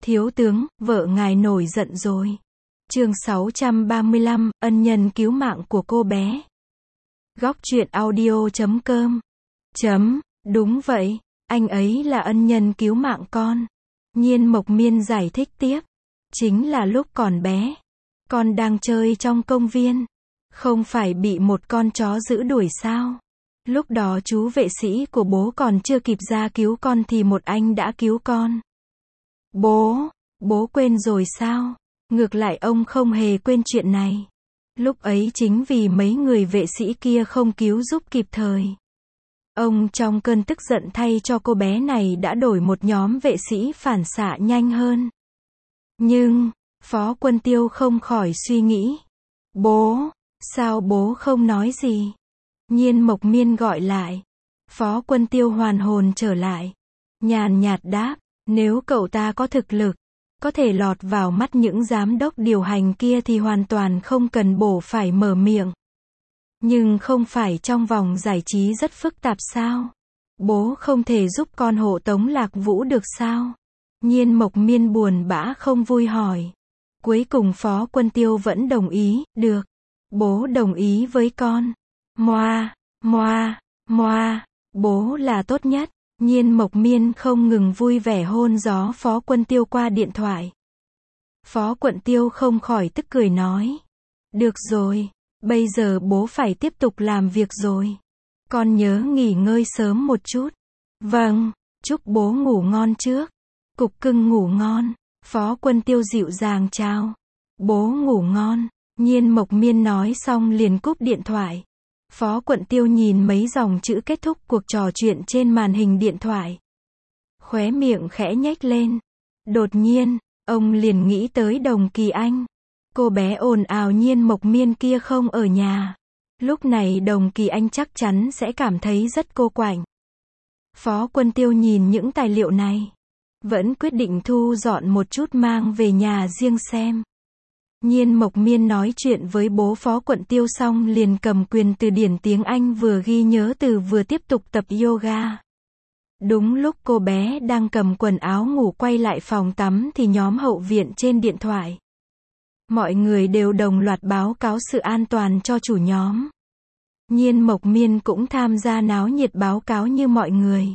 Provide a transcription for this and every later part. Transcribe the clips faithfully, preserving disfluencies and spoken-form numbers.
Thiếu tướng, vợ ngài nổi giận rồi. Chương sáu trăm ba mươi lăm, ân nhân cứu mạng của cô bé. Góc truyện audio chấm com. Chấm, đúng vậy, anh ấy là ân nhân cứu mạng con. Nhiên Mộc Miên giải thích tiếp. Chính là lúc còn bé, con đang chơi trong công viên, không phải bị một con chó dữ đuổi sao? Lúc đó chú vệ sĩ của bố còn chưa kịp ra cứu con thì một anh đã cứu con. Bố, bố quên rồi sao? Ngược lại ông không hề quên chuyện này. Lúc ấy chính vì mấy người vệ sĩ kia không cứu giúp kịp thời. Ông trong cơn tức giận thay cho cô bé này đã đổi một nhóm vệ sĩ phản xạ nhanh hơn. Nhưng, Phó Quân Tiêu không khỏi suy nghĩ. Bố, sao bố không nói gì? Nhiên Mộc Miên gọi lại. Phó Quân Tiêu hoàn hồn trở lại. Nhàn nhạt đáp, nếu cậu ta có thực lực, có thể lọt vào mắt những giám đốc điều hành kia thì hoàn toàn không cần bổ phải mở miệng. Nhưng không phải trong vòng giải trí rất phức tạp sao? Bố không thể giúp con hộ tống Lạc Vũ được sao? Nhiên Mộc Miên buồn bã không vui hỏi. Cuối cùng Phó Quân Tiêu vẫn đồng ý, được. Bố đồng ý với con. Moa, moa, moa, bố là tốt nhất. Nhiên Mộc Miên không ngừng vui vẻ hôn gió Phó Quân Tiêu qua điện thoại. Phó Quân Tiêu không khỏi tức cười nói. Được rồi, bây giờ bố phải tiếp tục làm việc rồi. Con nhớ nghỉ ngơi sớm một chút. Vâng, chúc bố ngủ ngon trước. Cục cưng ngủ ngon. Phó Quân Tiêu dịu dàng chào. Bố ngủ ngon. Nhiên Mộc Miên nói xong liền cúp điện thoại. Phó Quân Tiêu nhìn mấy dòng chữ kết thúc cuộc trò chuyện trên màn hình điện thoại. Khóe miệng khẽ nhếch lên. Đột nhiên, ông liền nghĩ tới Đồng Kỳ Anh. Cô bé ồn ào Nhiên Mộc Miên kia không ở nhà. Lúc này Đồng Kỳ Anh chắc chắn sẽ cảm thấy rất cô quạnh. Phó Quân Tiêu nhìn những tài liệu này, vẫn quyết định thu dọn một chút mang về nhà riêng xem. Nhiên Mộc Miên nói chuyện với bố Phó Quân Tiêu xong liền cầm quyền từ điển tiếng Anh vừa ghi nhớ từ vừa tiếp tục tập yoga. Đúng lúc cô bé đang cầm quần áo ngủ quay lại phòng tắm thì nhóm hậu viện trên điện thoại. Mọi người đều đồng loạt báo cáo sự an toàn cho chủ nhóm. Nhiên Mộc Miên cũng tham gia náo nhiệt báo cáo như mọi người.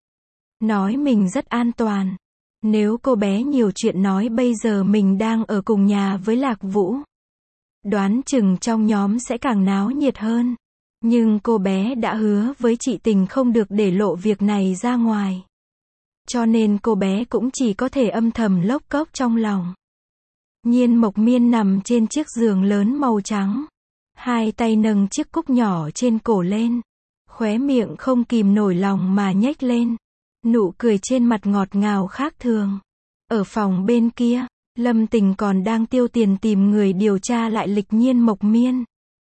Nói mình rất an toàn. Nếu cô bé nhiều chuyện nói bây giờ mình đang ở cùng nhà với Lạc Vũ, đoán chừng trong nhóm sẽ càng náo nhiệt hơn. Nhưng cô bé đã hứa với chị Tình không được để lộ việc này ra ngoài. Cho nên cô bé cũng chỉ có thể âm thầm lốc cốc trong lòng. Nhiên Mộc Miên nằm trên chiếc giường lớn màu trắng. Hai tay nâng chiếc cúc nhỏ trên cổ lên. Khóe miệng không kìm nổi lòng mà nhếch lên. Nụ cười trên mặt ngọt ngào khác thường. Ở phòng bên kia, Lâm Tình còn đang tiêu tiền tìm người điều tra lại lịch Nhiên Mộc Miên.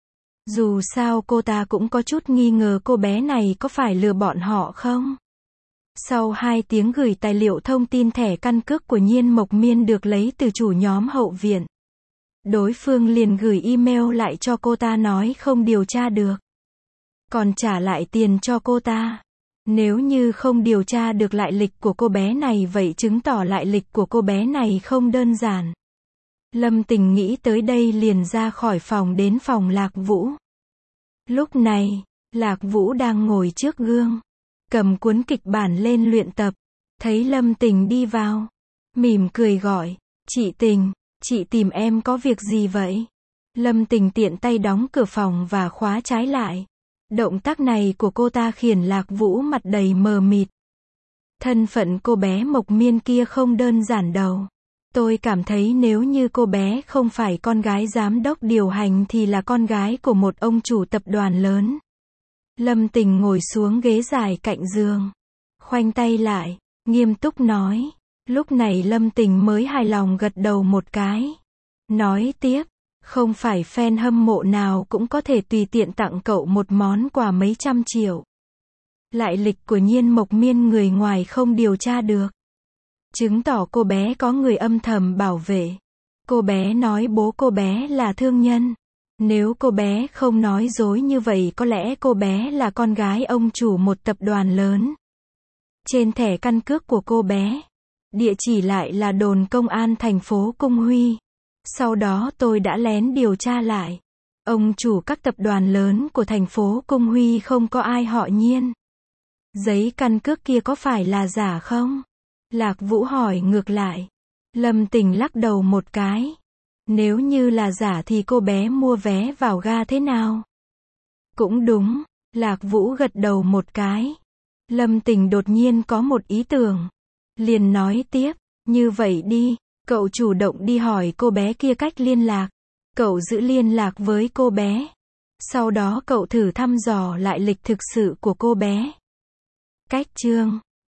Dù sao cô ta cũng có chút nghi ngờ cô bé này có phải lừa bọn họ không. Sau hai tiếng gửi tài liệu thông tin thẻ căn cước của Nhiên Mộc Miên được lấy từ chủ nhóm hậu viện, đối phương liền gửi email lại cho cô ta nói không điều tra được, còn trả lại tiền cho cô ta. Nếu như không điều tra được lại lịch của cô bé này vậy chứng tỏ lại lịch của cô bé này không đơn giản. Lâm Tình nghĩ tới đây liền ra khỏi phòng đến phòng Lạc Vũ. Lúc này, Lạc Vũ đang ngồi trước gương, cầm cuốn kịch bản lên luyện tập. Thấy Lâm Tình đi vào, mỉm cười gọi, chị Tình, chị tìm em có việc gì vậy? Lâm Tình tiện tay đóng cửa phòng và khóa trái lại. Động tác này của cô ta khiến Lạc Vũ mặt đầy mờ mịt. Thân phận cô bé Mộc Miên kia không đơn giản đâu. Tôi cảm thấy nếu như cô bé không phải con gái giám đốc điều hành thì là con gái của một ông chủ tập đoàn lớn. Lâm Tình ngồi xuống ghế dài cạnh giường, khoanh tay lại, nghiêm túc nói. Lúc này Lâm Tình mới hài lòng gật đầu một cái. Nói tiếp, không phải fan hâm mộ nào cũng có thể tùy tiện tặng cậu một món quà mấy trăm triệu. Lại lịch của Nhiên Mộc Miên người ngoài không điều tra được, chứng tỏ cô bé có người âm thầm bảo vệ. Cô bé nói bố cô bé là thương nhân. Nếu cô bé không nói dối như vậy có lẽ cô bé là con gái ông chủ một tập đoàn lớn. Trên thẻ căn cước của cô bé, Địa chỉ lại là đồn công an thành phố Cung Huy. Sau đó tôi đã lén điều tra lại. Ông chủ các tập đoàn lớn của thành phố Cung Huy không có ai họ Nhiên. Giấy căn cước kia có phải là giả không? Lạc Vũ hỏi ngược lại. Lâm Tình lắc đầu một cái. Nếu như là giả thì cô bé mua vé vào ga thế nào? Cũng đúng, Lạc Vũ gật đầu một cái. Lâm Tình đột nhiên có một ý tưởng. Liền nói tiếp, như vậy đi, cậu chủ động đi hỏi cô bé kia cách liên lạc. Cậu giữ liên lạc với cô bé. Sau đó cậu thử thăm dò lại lịch thực sự của cô bé. Cách chương